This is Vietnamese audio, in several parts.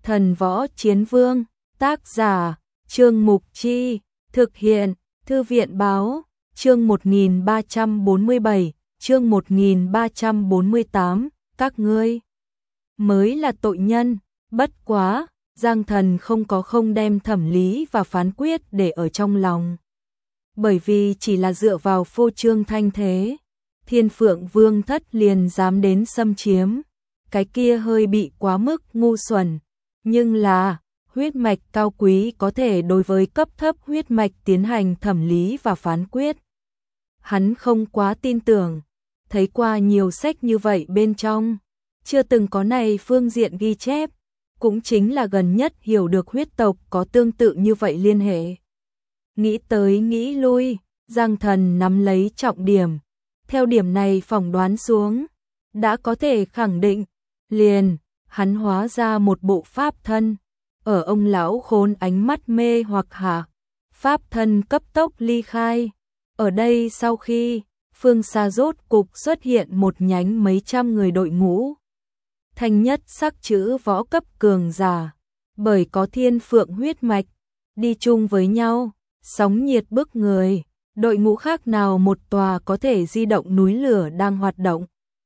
Thần Võ Chiến Vương, tác giả, Trương Mục Chi, thực hiện, Thư viện Báo, chương 1347, chương 1348, các ngươi mới là tội nhân, bất quá, Giang Thần không đem thẩm lý và phán quyết để ở trong lòng. Bởi vì chỉ là dựa vào phô trương thanh thế, Thiên Phượng Vương thất liền dám đến xâm chiếm, cái kia hơi bị quá mức ngu xuẩn, nhưng là huyết mạch cao quý có thể đối với cấp thấp huyết mạch tiến hành thẩm lý và phán quyết. Hắn không quá tin tưởng, thấy qua nhiều sách như vậy bên trong, chưa từng có này phương diện ghi chép, cũng chính là gần nhất hiểu được huyết tộc có tương tự như vậy liên hệ. Nghĩ tới nghĩ lui, Giang Thần nắm lấy trọng điểm, theo điểm này phỏng đoán xuống, đã có thể khẳng định, liền, hắn hóa ra một bộ pháp thân, ở ông lão khốn ánh mắt mê hoặc hạ, pháp thân cấp tốc ly khai. Ở đây sau khi, phương xa rốt cục xuất hiện một nhánh mấy trăm người đội ngũ. Thanh nhất sắc chữ võ cấp cường giả, bởi có Thiên Phượng huyết mạch, đi chung với nhau, sóng nhiệt bức người, đội ngũ khác nào một tòa có thể di động núi lửa đang hoạt động,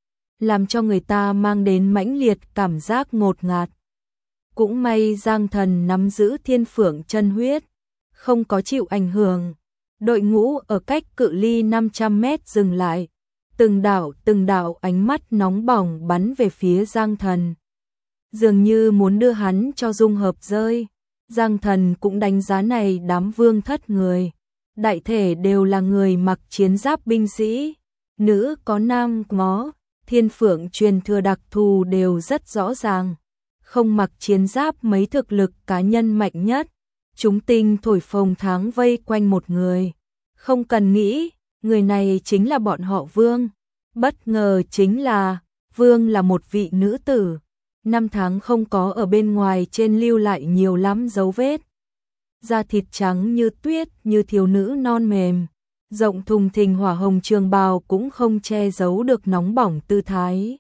làm cho người ta mang đến mãnh liệt cảm giác ngột ngạt. Cũng may Giang Thần nắm giữ Thiên Phượng chân huyết, không có chịu ảnh hưởng. Đội ngũ ở cách cự ly 500 mét dừng lại, từng đạo ánh mắt nóng bỏng bắn về phía Giang Thần. Dường như muốn đưa hắn cho dung hợp rơi. Giang Thần cũng đánh giá này đám vương thất người. Đại thể đều là người mặc chiến giáp binh sĩ, nữ có nam ngó, Thiên Phượng truyền thừa đặc thù đều rất rõ ràng. Không mặc chiến giáp mấy thực lực cá nhân mạnh nhất. Chúng tinh thổi phồng tháng vây quanh một người. Không cần nghĩ, người này chính là bọn họ Vương. Bất ngờ chính là, Vương là một vị nữ tử. 5 tháng không có ở bên ngoài trên lưu lại nhiều lắm dấu vết. Da thịt trắng như tuyết, như thiếu nữ non mềm. Rộng thùng thình hỏa hồng trường bào cũng không che giấu được nóng bỏng tư thái.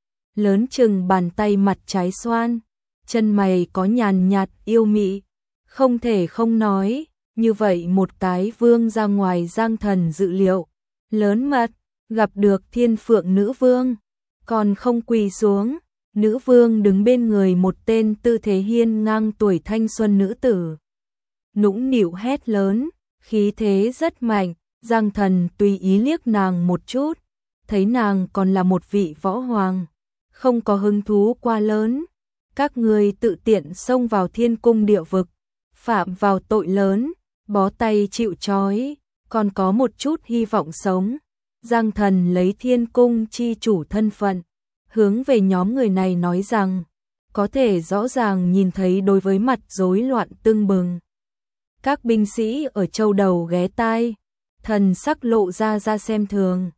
Lớn chừng bàn tay mặt trái xoan, chân mày có nhàn nhạt yêu mị. Không thể không nói, như vậy một cái vương ra ngoài Giang Thần dự liệu. Lớn mật, gặp được Thiên Phượng nữ vương, còn không quỳ xuống. Nữ vương đứng bên người một tên tư thế hiên ngang tuổi thanh xuân nữ tử. Nũng nịu hét lớn, khí thế rất mạnh, Giang Thần tùy ý liếc nàng một chút, thấy nàng còn là một vị võ hoàng, không có hứng thú quá lớn. Các người tự tiện xông vào thiên cung địa vực, phạm vào tội lớn, bó tay chịu trói, còn có một chút hy vọng sống. Giang Thần lấy thiên cung chi chủ thân phận, hướng về nhóm người này nói rằng, có thể rõ ràng nhìn thấy đối với mặt rối loạn tưng bừng. Các binh sĩ ở châu đầu ghé tai, thần sắc lộ ra xem thường,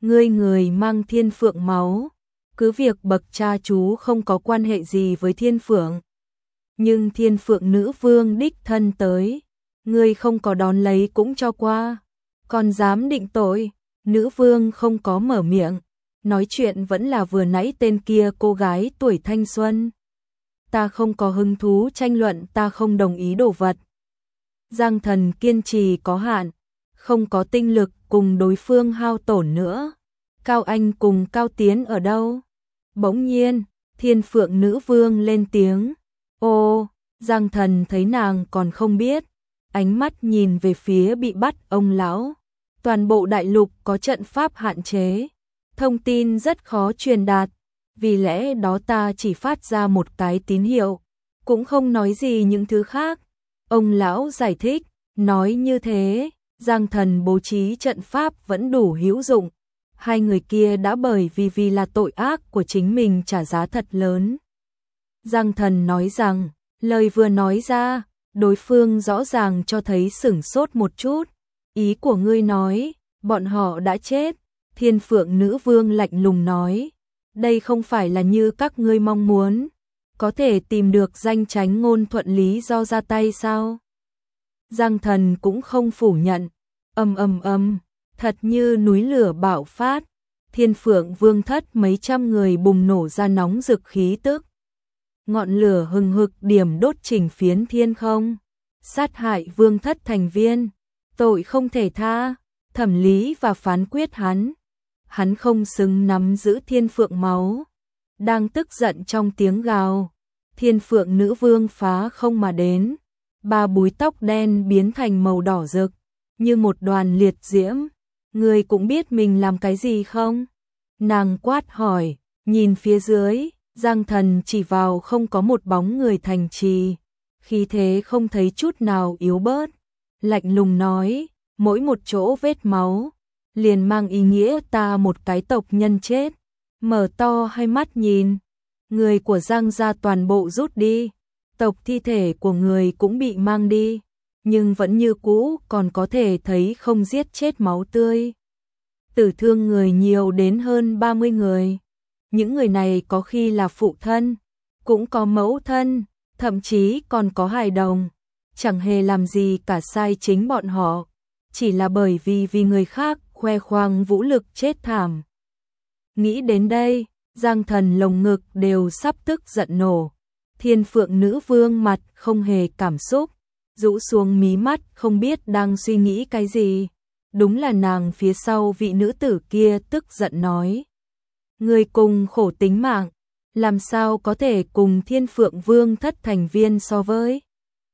người mang Thiên Phượng máu, cứ việc bậc cha chú không có quan hệ gì với Thiên Phượng. Nhưng Thiên Phượng nữ vương đích thân tới, ngươi không có đón lấy cũng cho qua, còn dám định tội. Nữ vương không có mở miệng, nói chuyện vẫn là vừa nãy tên kia cô gái tuổi thanh xuân. Ta không có hứng thú tranh luận ta không đồng ý đồ vật. Giang Thần kiên trì có hạn, không có tinh lực cùng đối phương hao tổn nữa. Cao Anh cùng Cao Tiến ở đâu? Bỗng nhiên, Thiên Phượng nữ vương lên tiếng. Ô, Giang Thần thấy nàng còn không biết, ánh mắt nhìn về phía bị bắt ông lão. Toàn bộ đại lục có trận pháp hạn chế, thông tin rất khó truyền đạt, vì lẽ đó ta chỉ phát ra một cái tín hiệu, cũng không nói gì những thứ khác. Ông lão giải thích, nói như thế, Giang Thần bố trí trận pháp vẫn đủ hữu dụng. Hai người kia đã bởi vì là tội ác của chính mình trả giá thật lớn. Giang Thần nói rằng, lời vừa nói ra, đối phương rõ ràng cho thấy sửng sốt một chút. Ý của ngươi nói, bọn họ đã chết. Thiên Phượng nữ vương lạnh lùng nói, đây không phải là như các ngươi mong muốn, có thể tìm được danh chánh ngôn thuận lý do ra tay sao? Giang Thần cũng không phủ nhận, thật như núi lửa bạo phát, Thiên Phượng vương thất mấy trăm người bùng nổ ra nóng rực khí tức. ngọn lửa hừng hực điểm đốt chỉnh phiến thiên không. Sát hại vương thất thành viên, tội không thể tha, thẩm lý và phán quyết hắn không xứng nắm giữ thiên phượng máu. Đang tức giận trong tiếng gào, thiên phượng nữ vương phá không mà đến, ba búi tóc đen biến thành màu đỏ rực, như một đoàn liệt diễm. Người cũng biết mình làm cái gì không? Nàng quát hỏi, nhìn phía dưới, Giang Thần chỉ vào không có một bóng người thành trì, khí thế không thấy chút nào yếu bớt, lạnh lùng nói, mỗi một chỗ vết máu, liền mang ý nghĩa ta một cái tộc nhân chết. Mở to hai mắt nhìn, người của Giang gia toàn bộ rút đi, tộc thi thể của người cũng bị mang đi, nhưng vẫn như cũ còn có thể thấy không giết chết máu tươi. Tử thương người nhiều đến hơn 30 người. Những người này có khi là phụ thân, cũng có mẫu thân, thậm chí còn có hài đồng. Chẳng hề làm gì cả sai chính bọn họ, chỉ là bởi vì người khác khoe khoang vũ lực chết thảm. Nghĩ đến đây, Giang Thần lồng ngực đều sắp tức giận nổ. Thiên phượng nữ vương mặt không hề cảm xúc, rũ xuống mí mắt không biết đang suy nghĩ cái gì. Đúng là nàng phía sau vị nữ tử kia tức giận nói. Người cùng khổ tính mạng, làm sao có thể cùng thiên phượng vương thất thành viên so với.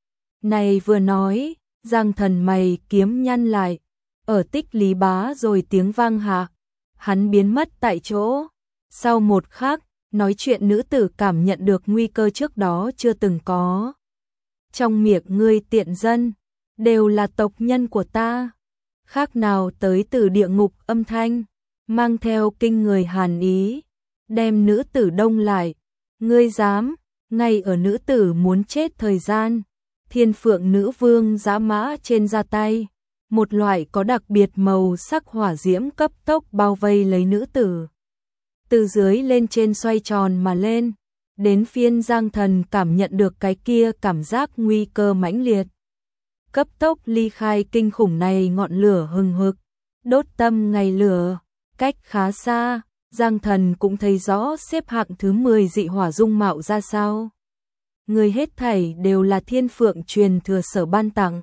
Này vừa nói, Giang Thần mày kiếm nhăn lại, ở tích Lý Bá rồi tiếng vang hạ, hắn biến mất tại chỗ. Sau một khắc, nói chuyện nữ tử cảm nhận được nguy cơ trước đó chưa từng có. Trong miệng ngươi tiện dân, đều là tộc nhân của ta, khác nào tới từ địa ngục âm thanh, mang theo kinh người hàn ý, đem nữ tử đông lại. Ngươi dám, ngay ở nữ tử muốn chết thời gian, thiên phượng nữ vương giã mã trên ra tay, một loại có đặc biệt màu sắc hỏa diễm cấp tốc bao vây lấy nữ tử. Từ dưới lên trên xoay tròn mà lên, đến phiên Giang Thần cảm nhận được cái kia cảm giác nguy cơ mãnh liệt. Cấp tốc ly khai kinh khủng này, ngọn lửa hừng hực, đốt tâm ngày lửa, cách khá xa, Giang Thần cũng thấy rõ xếp hạng thứ 10 dị hỏa dung mạo ra sao. Người hết thảy đều là thiên phượng truyền thừa sở ban tặng.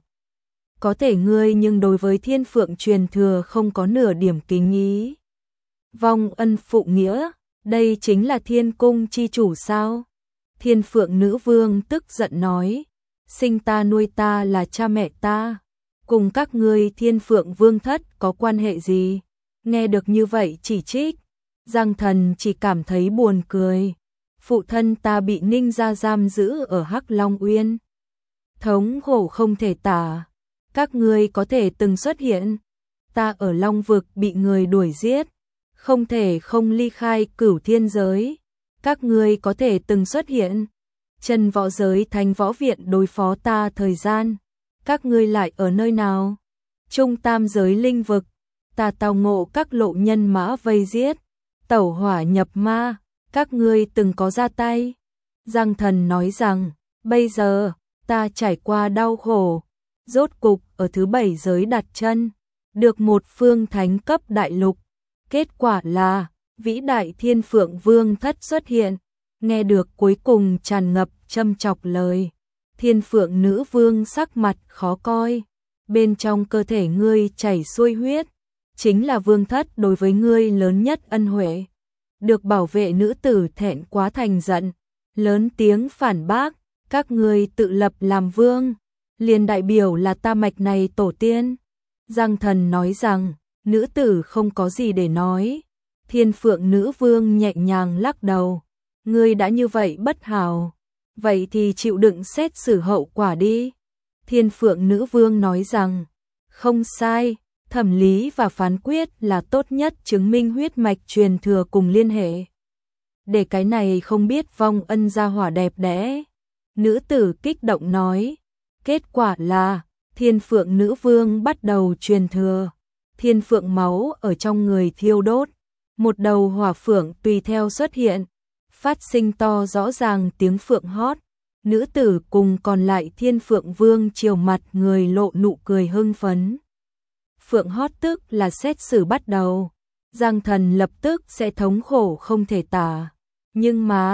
Có thể ngươi nhưng đối với thiên phượng truyền thừa không có nửa điểm kính ý. Vong ân phụ nghĩa, đây chính là thiên cung chi chủ sao? Thiên phượng nữ vương tức giận nói, sinh ta nuôi ta là cha mẹ ta, cùng các ngươi thiên phượng vương thất có quan hệ gì? Nghe được như vậy chỉ trích, Giang Thần chỉ cảm thấy buồn cười. Phụ thân ta bị Ninh gia giam giữ ở Hắc Long Uyên, thống khổ không thể tả. Các ngươi có thể từng xuất hiện, ta ở Long vực bị người đuổi giết, không thể không ly khai Cửu Thiên giới. Các ngươi có thể từng xuất hiện, Chân Võ giới Thánh Võ viện đối phó ta thời gian, các ngươi lại ở nơi nào? Trung Tam giới Linh vực, ta tao ngộ các lộ nhân mã vây giết, tẩu hỏa nhập ma, các ngươi từng có ra tay. Giang Thần nói rằng, bây giờ, ta trải qua đau khổ, rốt cục ở thứ 7 giới đặt chân, được một phương thánh cấp đại lục. Kết quả là, vĩ đại thiên phượng vương thất xuất hiện, nghe được cuối cùng tràn ngập châm chọc lời. Thiên phượng nữ vương sắc mặt khó coi, bên trong cơ thể ngươi chảy xuôi huyết, chính là vương thất đối với ngươi lớn nhất ân huệ. Được bảo vệ nữ tử thẹn quá thành giận, lớn tiếng phản bác, các ngươi tự lập làm vương, liền đại biểu là ta mạch này tổ tiên. Giang Thần nói rằng, nữ tử không có gì để nói. Thiên phượng nữ vương nhẹ nhàng lắc đầu, ngươi đã như vậy bất hảo, vậy thì chịu đựng xét xử hậu quả đi. Thiên phượng nữ vương nói rằng, không sai, thẩm lý và phán quyết là tốt nhất chứng minh huyết mạch truyền thừa cùng liên hệ. Để cái này không biết vong ân gia hỏa đẹp đẽ. Nữ tử kích động nói, kết quả là thiên phượng nữ vương bắt đầu truyền thừa. Thiên phượng máu ở trong người thiêu đốt, một đầu hỏa phượng tùy theo xuất hiện, phát sinh to rõ ràng tiếng phượng hót. Nữ tử cùng còn lại thiên phượng vương chiều mặt người lộ nụ cười hưng phấn. Phượng hót tức là xét xử bắt đầu, Giang Thần lập tức sẽ thống khổ không thể tả. Nhưng mà,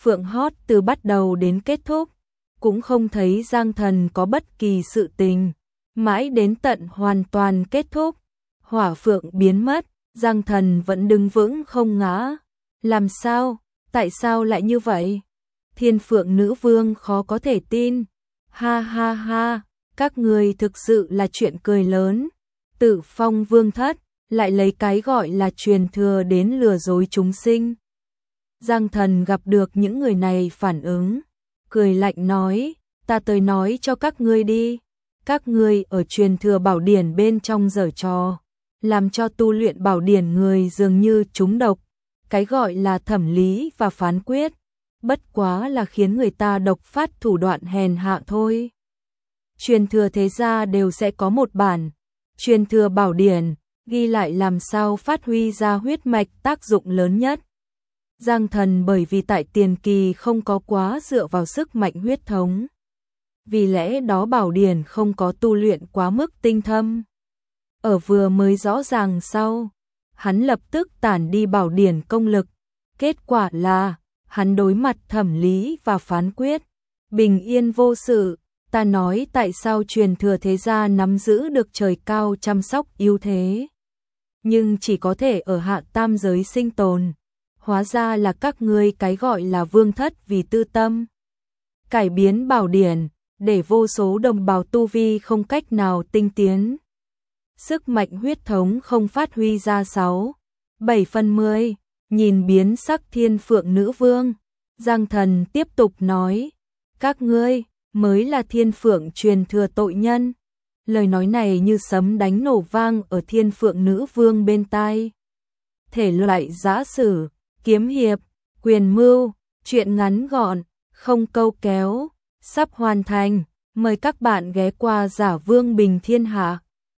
phượng hót từ bắt đầu đến kết thúc, cũng không thấy Giang Thần có bất kỳ sự tình, mãi đến tận hoàn toàn kết thúc, hỏa phượng biến mất, Giang Thần vẫn đứng vững không ngã. Làm sao? Tại sao lại như vậy? Thiên Phượng Nữ Vương khó có thể tin. Ha ha ha, các người thực sự là chuyện cười lớn. Tử Phong Vương thất lại lấy cái gọi là truyền thừa đến lừa dối chúng sinh. Giang Thần gặp được những người này phản ứng, cười lạnh nói, ta tới nói cho các ngươi đi. Các ngươi ở truyền thừa bảo điển bên trong giở trò, làm cho tu luyện bảo điển người dường như trúng độc. Cái gọi là thẩm lý và phán quyết, bất quá là khiến người ta độc phát thủ đoạn hèn hạ thôi. Truyền thừa thế gia đều sẽ có một bản, truyền thừa bảo điển, ghi lại làm sao phát huy ra huyết mạch tác dụng lớn nhất. Giang Thần bởi vì tại tiền kỳ không có quá dựa vào sức mạnh huyết thống. Vì lẽ đó bảo điển không có tu luyện quá mức tinh thâm. Ở vừa mới rõ ràng sau, hắn lập tức tản đi bảo điển công lực. Kết quả là, hắn đối mặt thẩm lý và phán quyết. Bình yên vô sự, ta nói tại sao truyền thừa thế gia nắm giữ được trời cao chăm sóc ưu thế. Nhưng chỉ có thể ở hạ tam giới sinh tồn. Hóa ra là các ngươi cái gọi là vương thất vì tư tâm. Cải biến bảo điển, để vô số đồng bào tu vi không cách nào tinh tiến. Sức mạnh huyết thống không phát huy ra 6/7/10, nhìn biến sắc Thiên Phượng Nữ Vương. Giang Thần tiếp tục nói, các ngươi mới là Thiên Phượng truyền thừa tội nhân. Lời nói này như sấm đánh nổ vang ở Thiên Phượng Nữ Vương bên tai. Thể loại giã sử, kiếm hiệp, quyền mưu, truyện ngắn gọn, không câu kéo, sắp hoàn thành. Mời các bạn ghé qua Giả Vương Bình Thiên Hạ.